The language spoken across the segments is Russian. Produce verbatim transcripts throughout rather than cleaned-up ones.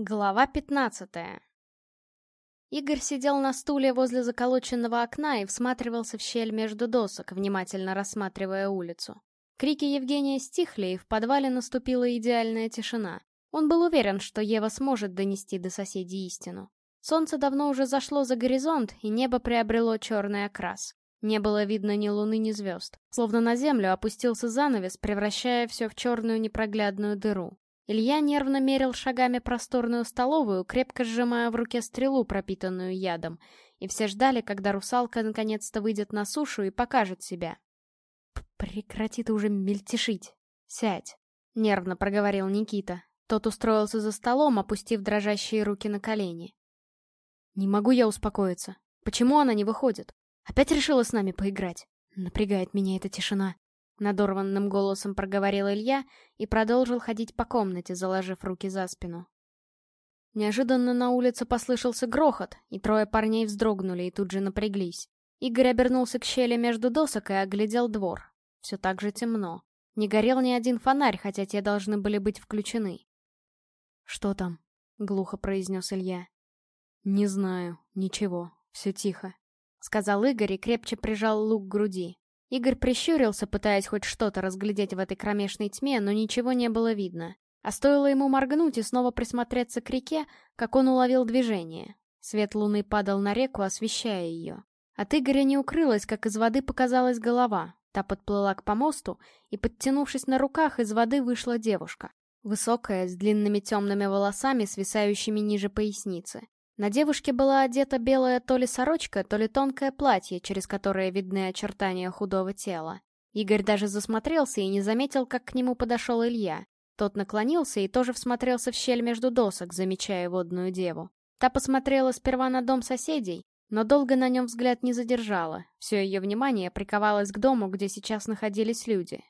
Глава пятнадцатая. Игорь сидел на стуле возле заколоченного окна и всматривался в щель между досок, внимательно рассматривая улицу. Крики Евгения стихли, и в подвале наступила идеальная тишина. Он был уверен, что Ева сможет донести до соседей истину. Солнце давно уже зашло за горизонт, и небо приобрело черный окрас. Не было видно ни луны, ни звезд. Словно на землю опустился занавес, превращая все в черную непроглядную дыру. Илья нервно мерил шагами просторную столовую, крепко сжимая в руке стрелу, пропитанную ядом, и все ждали, когда русалка наконец-то выйдет на сушу и покажет себя. «Прекрати ты уже мельтешить. Сядь», — нервно проговорил Никита. Тот устроился за столом, опустив дрожащие руки на колени. «Не могу я успокоиться. Почему она не выходит? Опять решила с нами поиграть? Напрягает меня эта тишина». Надорванным голосом проговорил Илья и продолжил ходить по комнате, заложив руки за спину. Неожиданно на улице послышался грохот, и трое парней вздрогнули и тут же напряглись. Игорь обернулся к щели между досок и оглядел двор. Все так же темно. Не горел ни один фонарь, хотя те должны были быть включены. «Что там?» — глухо произнес Илья. «Не знаю, ничего, все тихо», — сказал Игорь и крепче прижал лук к груди. Игорь прищурился, пытаясь хоть что-то разглядеть в этой кромешной тьме, но ничего не было видно. А стоило ему моргнуть и снова присмотреться к реке, как он уловил движение. Свет луны падал на реку, освещая ее. От Игоря не укрылось, как из воды показалась голова. Та подплыла к помосту, и, подтянувшись на руках, из воды вышла девушка. Высокая, с длинными темными волосами, свисающими ниже поясницы. На девушке была одета белая то ли сорочка, то ли тонкое платье, через которое видны очертания худого тела. Игорь даже засмотрелся и не заметил, как к нему подошел Илья. Тот наклонился и тоже всмотрелся в щель между досок, замечая водную деву. Та посмотрела сперва на дом соседей, но долго на нем взгляд не задержала. Все ее внимание приковалось к дому, где сейчас находились люди.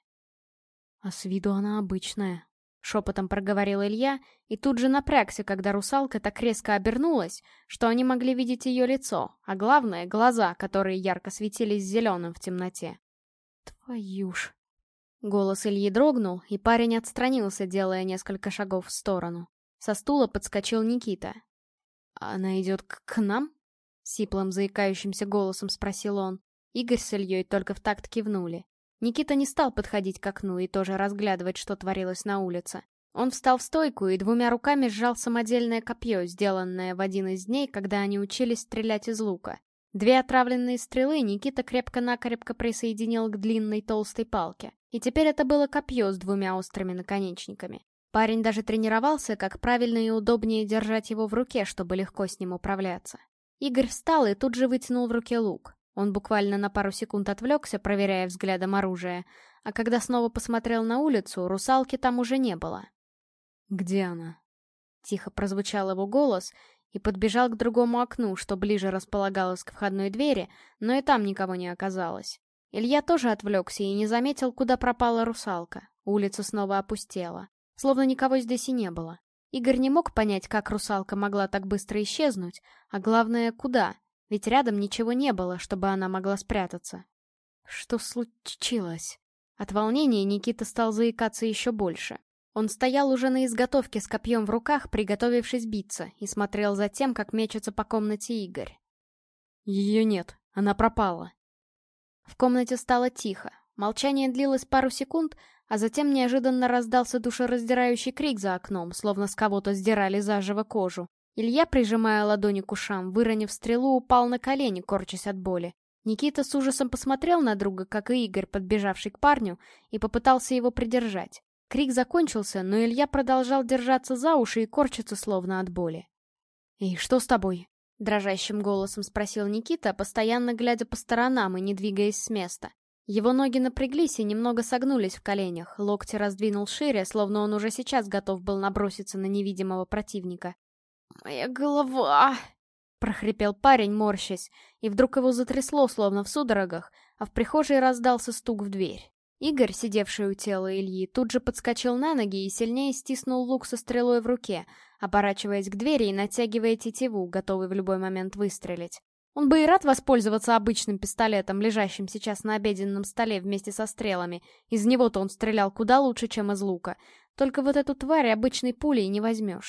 «А с виду она обычная», — шепотом проговорил Илья, и тут же напрягся, когда русалка так резко обернулась, что они могли видеть ее лицо, а главное — глаза, которые ярко светились зеленым в темноте. «Твою ж!» Голос Ильи дрогнул, и парень отстранился, делая несколько шагов в сторону. Со стула подскочил Никита. «Она идет к, к нам?» — сиплым, заикающимся голосом спросил он. Игорь с Ильей только в такт кивнули. Никита не стал подходить к окну и тоже разглядывать, что творилось на улице. Он встал в стойку и двумя руками сжал самодельное копье, сделанное в один из дней, когда они учились стрелять из лука. Две отравленные стрелы Никита крепко-накрепко присоединил к длинной толстой палке. И теперь это было копье с двумя острыми наконечниками. Парень даже тренировался, как правильно и удобнее держать его в руке, чтобы легко с ним управляться. Игорь встал и тут же вытянул в руке лук. Он буквально на пару секунд отвлекся, проверяя взглядом оружие, а когда снова посмотрел на улицу, русалки там уже не было. «Где она?» Тихо прозвучал его голос, и подбежал к другому окну, что ближе располагалось к входной двери, но и там никого не оказалось. Илья тоже отвлекся и не заметил, куда пропала русалка. Улица снова опустела. Словно никого здесь и не было. Игорь не мог понять, как русалка могла так быстро исчезнуть, а главное, куда. Ведь рядом ничего не было, чтобы она могла спрятаться. Что случилось? От волнения Никита стал заикаться еще больше. Он стоял уже на изготовке с копьем в руках, приготовившись биться, и смотрел за тем, как мечется по комнате Игорь. Ее нет, она пропала. В комнате стало тихо. Молчание длилось пару секунд, а затем неожиданно раздался душераздирающий крик за окном, словно с кого-то сдирали заживо кожу. Илья, прижимая ладони к ушам, выронив стрелу, упал на колени, корчась от боли. Никита с ужасом посмотрел на друга, как и Игорь, подбежавший к парню, и попытался его придержать. Крик закончился, но Илья продолжал держаться за уши и корчиться словно от боли. «И что с тобой?» — дрожащим голосом спросил Никита, постоянно глядя по сторонам и не двигаясь с места. Его ноги напряглись и немного согнулись в коленях, локти раздвинул шире, словно он уже сейчас готов был наброситься на невидимого противника. «Моя голова!» — прохрипел парень, морщась, и вдруг его затрясло, словно в судорогах, а в прихожей раздался стук в дверь. Игорь, сидевший у тела Ильи, тут же подскочил на ноги и сильнее стиснул лук со стрелой в руке, оборачиваясь к двери и натягивая тетиву, готовый в любой момент выстрелить. Он бы и рад воспользоваться обычным пистолетом, лежащим сейчас на обеденном столе вместе со стрелами. Из него-то он стрелял куда лучше, чем из лука. Только вот эту тварь обычной пулей не возьмешь.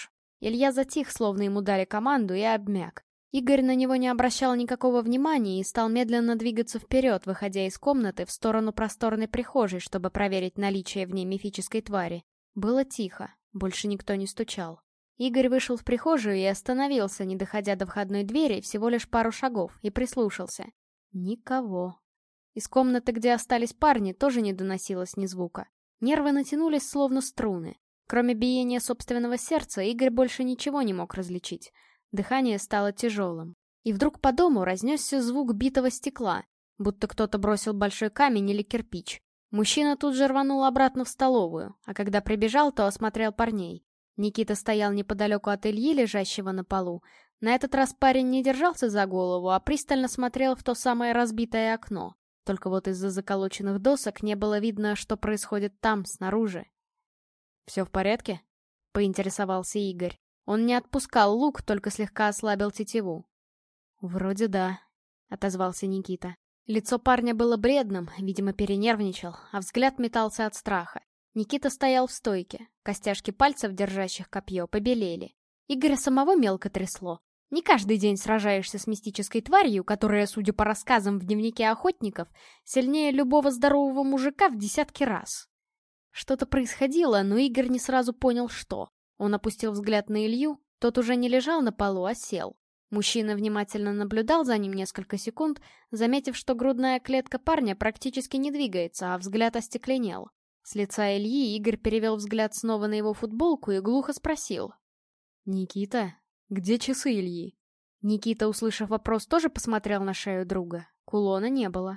Илья затих, словно ему дали команду, и обмяк. Игорь на него не обращал никакого внимания и стал медленно двигаться вперед, выходя из комнаты в сторону просторной прихожей, чтобы проверить наличие в ней мифической твари. Было тихо, больше никто не стучал. Игорь вышел в прихожую и остановился, не доходя до входной двери, всего лишь пару шагов, и прислушался. Никого. Из комнаты, где остались парни, тоже не доносилось ни звука. Нервы натянулись, словно струны. Кроме биения собственного сердца, Игорь больше ничего не мог различить. Дыхание стало тяжелым. И вдруг по дому разнесся звук битого стекла, будто кто-то бросил большой камень или кирпич. Мужчина тут же рванул обратно в столовую, а когда прибежал, то осмотрел парней. Никита стоял неподалеку от Ильи, лежащего на полу. На этот раз парень не держался за голову, а пристально смотрел в то самое разбитое окно. Только вот из-за заколоченных досок не было видно, что происходит там, снаружи. «Все в порядке?» — поинтересовался Игорь. Он не отпускал лук, только слегка ослабил тетиву. «Вроде да», — отозвался Никита. Лицо парня было бледным, видимо, перенервничал, а взгляд метался от страха. Никита стоял в стойке, костяшки пальцев, держащих копье, побелели. Игоря самого мелко трясло. Не каждый день сражаешься с мистической тварью, которая, судя по рассказам в дневнике охотников, сильнее любого здорового мужика в десятки раз. Что-то происходило, но Игорь не сразу понял, что. Он опустил взгляд на Илью, тот уже не лежал на полу, а сел. Мужчина внимательно наблюдал за ним несколько секунд, заметив, что грудная клетка парня практически не двигается, а взгляд остекленел. С лица Ильи Игорь перевел взгляд снова на его футболку и глухо спросил. «Никита, где часы Ильи?» Никита, услышав вопрос, тоже посмотрел на шею друга. Кулона не было.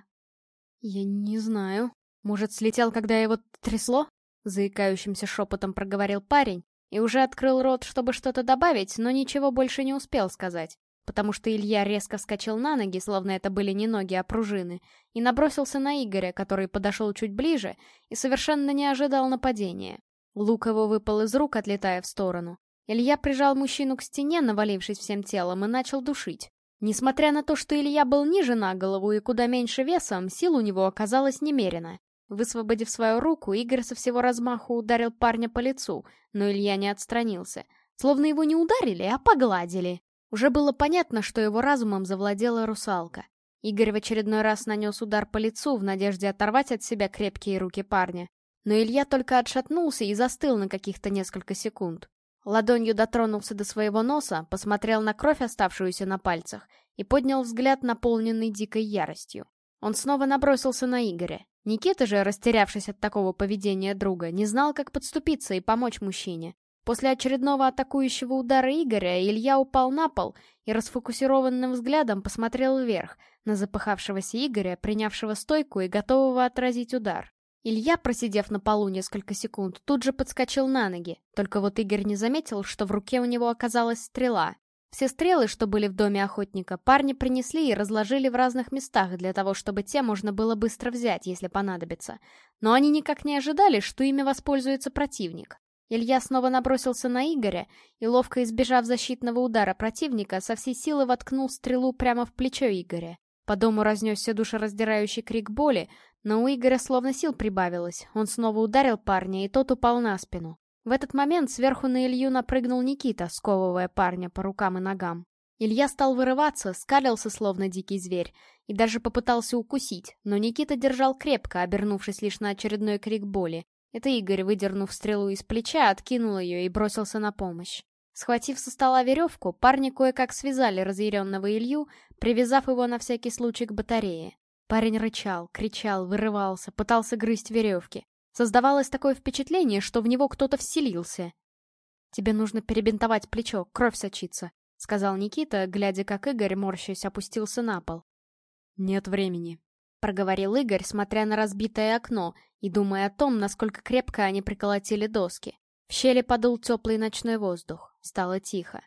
«Я не знаю. Может, слетел, когда его трясло?» Заикающимся шепотом проговорил парень и уже открыл рот, чтобы что-то добавить, но ничего больше не успел сказать, потому что Илья резко вскочил на ноги, словно это были не ноги, а пружины, и набросился на Игоря, который подошел чуть ближе и совершенно не ожидал нападения. Лук его выпал из рук, отлетая в сторону. Илья прижал мужчину к стене, навалившись всем телом, и начал душить. Несмотря на то, что Илья был ниже на голову и куда меньше весом, сил у него оказалось немерено. Высвободив свою руку, Игорь со всего размаху ударил парня по лицу, но Илья не отстранился. Словно его не ударили, а погладили. Уже было понятно, что его разумом завладела русалка. Игорь в очередной раз нанес удар по лицу в надежде оторвать от себя крепкие руки парня. Но Илья только отшатнулся и застыл на каких-то несколько секунд. Ладонью дотронулся до своего носа, посмотрел на кровь, оставшуюся на пальцах, и поднял взгляд, наполненный дикой яростью. Он снова набросился на Игоря. Никита же, растерявшись от такого поведения друга, не знал, как подступиться и помочь мужчине. После очередного атакующего удара Игоря Илья упал на пол и расфокусированным взглядом посмотрел вверх, на запыхавшегося Игоря, принявшего стойку и готового отразить удар. Илья, просидев на полу несколько секунд, тут же подскочил на ноги, только вот Игорь не заметил, что в руке у него оказалась стрела. Все стрелы, что были в доме охотника, парни принесли и разложили в разных местах для того, чтобы те можно было быстро взять, если понадобится. Но они никак не ожидали, что ими воспользуется противник. Илья снова набросился на Игоря и, ловко избежав защитного удара противника, со всей силы воткнул стрелу прямо в плечо Игоря. По дому разнесся душераздирающий крик боли, но у Игоря словно сил прибавилось. Он снова ударил парня, и тот упал на спину. В этот момент сверху на Илью напрыгнул Никита, сковывая парня по рукам и ногам. Илья стал вырываться, скалился, словно дикий зверь, и даже попытался укусить, но Никита держал крепко, обернувшись лишь на очередной крик боли. Это Игорь, выдернув стрелу из плеча, откинул ее и бросился на помощь. Схватив со стола веревку, парни кое-как связали разъяренного Илью, привязав его на всякий случай к батарее. Парень рычал, кричал, вырывался, пытался грызть веревки. Создавалось такое впечатление, что в него кто-то вселился. «Тебе нужно перебинтовать плечо, кровь сочится», — сказал Никита, глядя, как Игорь, морщась, опустился на пол. «Нет времени», — проговорил Игорь, смотря на разбитое окно и думая о том, насколько крепко они приколотили доски. В щели подул теплый ночной воздух. Стало тихо.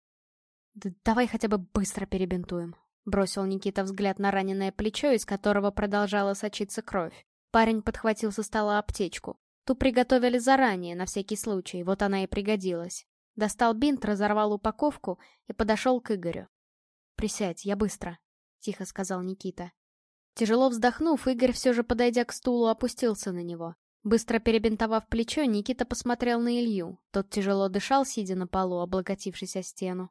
«Да давай хотя бы быстро перебинтуем», — бросил Никита взгляд на раненое плечо, из которого продолжала сочиться кровь. Парень подхватил со стола аптечку. Ту приготовили заранее, на всякий случай, вот она и пригодилась. Достал бинт, разорвал упаковку и подошел к Игорю. «Присядь, я быстро», — тихо сказал Никита. Тяжело вздохнув, Игорь все же, подойдя к стулу, опустился на него. Быстро перебинтовав плечо, Никита посмотрел на Илью. Тот тяжело дышал, сидя на полу, облокотившись о стену.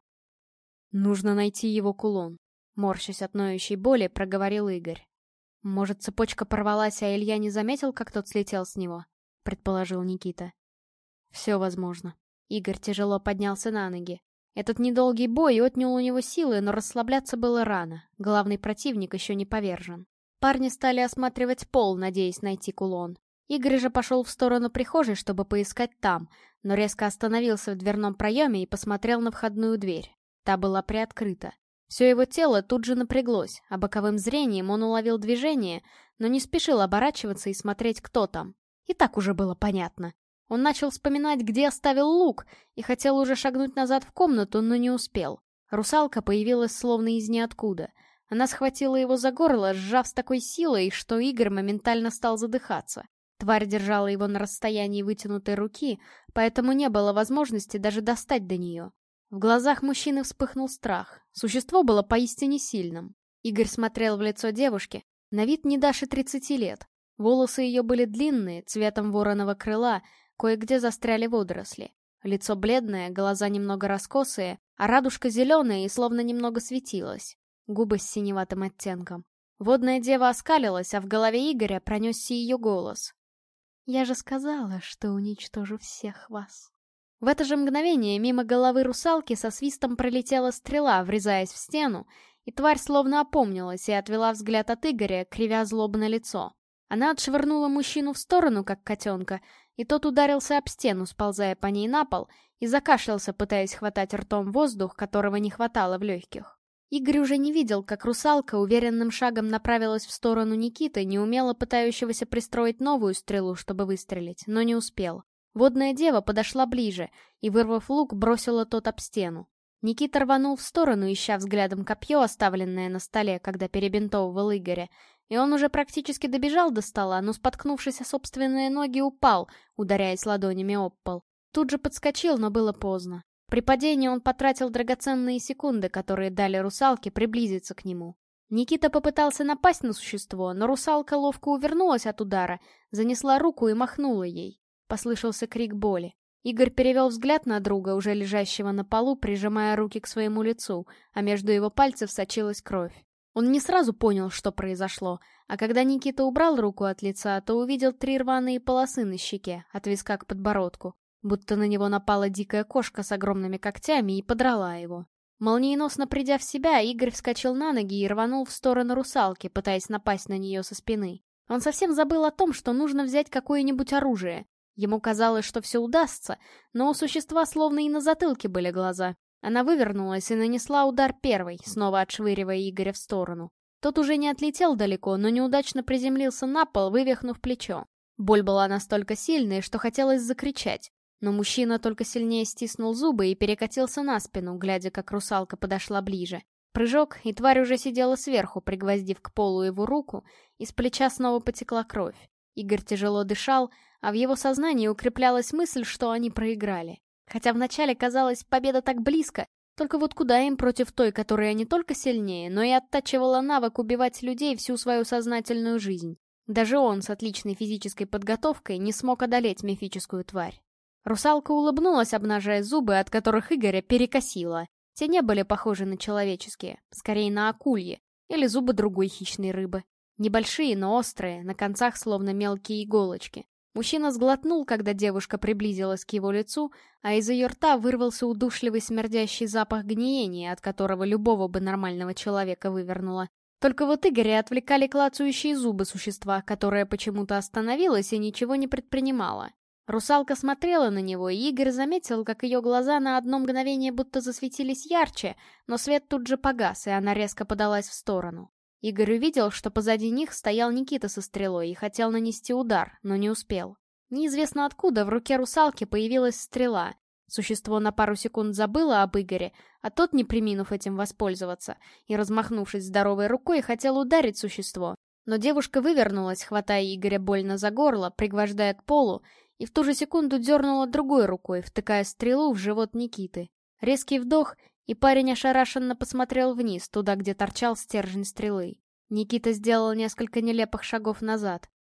«Нужно найти его кулон», — морщась от ноющей боли, проговорил Игорь. «Может, цепочка порвалась, а Илья не заметил, как тот слетел с него?» — предположил Никита. «Все возможно». Игорь тяжело поднялся на ноги. Этот недолгий бой отнял у него силы, но расслабляться было рано. Главный противник еще не повержен. Парни стали осматривать пол, надеясь найти кулон. Игорь же пошел в сторону прихожей, чтобы поискать там, но резко остановился в дверном проеме и посмотрел на входную дверь. Та была приоткрыта. Все его тело тут же напряглось, а боковым зрением он уловил движение, но не спешил оборачиваться и смотреть, кто там. И так уже было понятно. Он начал вспоминать, где оставил лук, и хотел уже шагнуть назад в комнату, но не успел. Русалка появилась словно из ниоткуда. Она схватила его за горло, сжав с такой силой, что Игорь моментально стал задыхаться. Тварь держала его на расстоянии вытянутой руки, поэтому не было возможности даже достать до нее. В глазах мужчины вспыхнул страх. Существо было поистине сильным. Игорь смотрел в лицо девушки, на вид не дашь и тридцати лет. Волосы ее были длинные, цветом вороного крыла, кое-где застряли водоросли. Лицо бледное, глаза немного раскосые, а радужка зеленая и словно немного светилась. Губы с синеватым оттенком. Водная дева оскалилась, а в голове Игоря пронесся ее голос. «Я же сказала, что уничтожу всех вас». В это же мгновение мимо головы русалки со свистом пролетела стрела, врезаясь в стену, и тварь словно опомнилась и отвела взгляд от Игоря, кривя злобно лицо. Она отшвырнула мужчину в сторону, как котенка, и тот ударился об стену, сползая по ней на пол, и закашлялся, пытаясь хватать ртом воздух, которого не хватало в легких. Игорь уже не видел, как русалка уверенным шагом направилась в сторону Никиты, неумело пытающегося пристроить новую стрелу, чтобы выстрелить, но не успел. Водная дева подошла ближе и, вырвав лук, бросила тот об стену. Никита рванул в сторону, ища взглядом копье, оставленное на столе, когда перебинтовывал Игоря, и он уже практически добежал до стола, но, споткнувшись о собственные ноги, упал, ударяясь ладонями об пол. Тут же подскочил, но было поздно. При падении он потратил драгоценные секунды, которые дали русалке приблизиться к нему. Никита попытался напасть на существо, но русалка ловко увернулась от удара, занесла руку и махнула ей. Послышался крик боли. Игорь перевел взгляд на друга, уже лежащего на полу, прижимая руки к своему лицу, а между его пальцев сочилась кровь. Он не сразу понял, что произошло, а когда Никита убрал руку от лица, то увидел три рваные полосы на щеке, от виска к подбородку. Будто на него напала дикая кошка с огромными когтями и подрала его. Молниеносно придя в себя, Игорь вскочил на ноги и рванул в сторону русалки, пытаясь напасть на нее со спины. Он совсем забыл о том, что нужно взять какое-нибудь оружие. Ему казалось, что все удастся, но у существа словно и на затылке были глаза. Она вывернулась и нанесла удар первой, снова отшвыривая Игоря в сторону. Тот уже не отлетел далеко, но неудачно приземлился на пол, вывихнув плечо. Боль была настолько сильной, что хотелось закричать. Но мужчина только сильнее стиснул зубы и перекатился на спину, глядя, как русалка подошла ближе. Прыжок, и тварь уже сидела сверху, пригвоздив к полу его руку, и с плеча снова потекла кровь. Игорь тяжело дышал, а в его сознании укреплялась мысль, что они проиграли. Хотя вначале казалось, победа так близко, только вот куда им против той, которая не только сильнее, но и оттачивала навык убивать людей всю свою сознательную жизнь. Даже он с отличной физической подготовкой не смог одолеть мифическую тварь. Русалка улыбнулась, обнажая зубы, от которых Игоря перекосило. Те не были похожи на человеческие, скорее на акульи, или зубы другой хищной рыбы. Небольшие, но острые, на концах словно мелкие иголочки. Мужчина сглотнул, когда девушка приблизилась к его лицу, а из ее рта вырвался удушливый смердящий запах гниения, от которого любого бы нормального человека вывернуло. Только вот Игоря отвлекали клацающие зубы существа, которое почему-то остановилось и ничего не предпринимало. Русалка смотрела на него, и Игорь заметил, как ее глаза на одно мгновение будто засветились ярче, но свет тут же погас, и она резко подалась в сторону. Игорь увидел, что позади них стоял Никита со стрелой и хотел нанести удар, но не успел. Неизвестно откуда в руке русалки появилась стрела. Существо на пару секунд забыло об Игоре, а тот, не преминув этим воспользоваться, и, размахнувшись здоровой рукой, хотел ударить существо. Но девушка вывернулась, хватая Игоря больно за горло, пригвождая к полу, и в ту же секунду дернула другой рукой, втыкая стрелу в живот Никиты. Резкий вдох, и парень ошарашенно посмотрел вниз, туда, где торчал стержень стрелы. Никита сделал несколько нелепых шагов назад.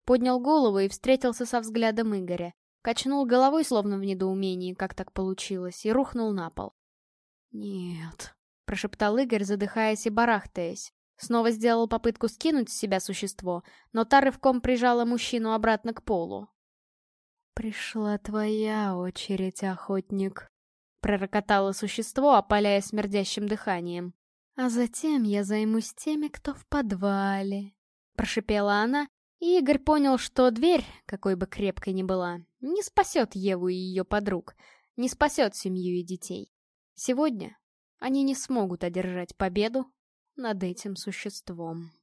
Поднял голову и встретился со взглядом Игоря. Качнул головой, словно в недоумении, как так получилось, и рухнул на пол. «Нет», — прошептал Игорь, задыхаясь и барахтаясь. Снова сделал попытку скинуть с себя существо, но та рывком прижала мужчину обратно к полу. «Пришла твоя очередь, охотник», — пророкотало существо, опаляя смердящим дыханием. «А затем я займусь теми, кто в подвале», — прошипела она, и Игорь понял, что дверь, какой бы крепкой ни была, не спасет Еву и ее подруг, не спасет семью и детей. Сегодня они не смогут одержать победу над этим существом.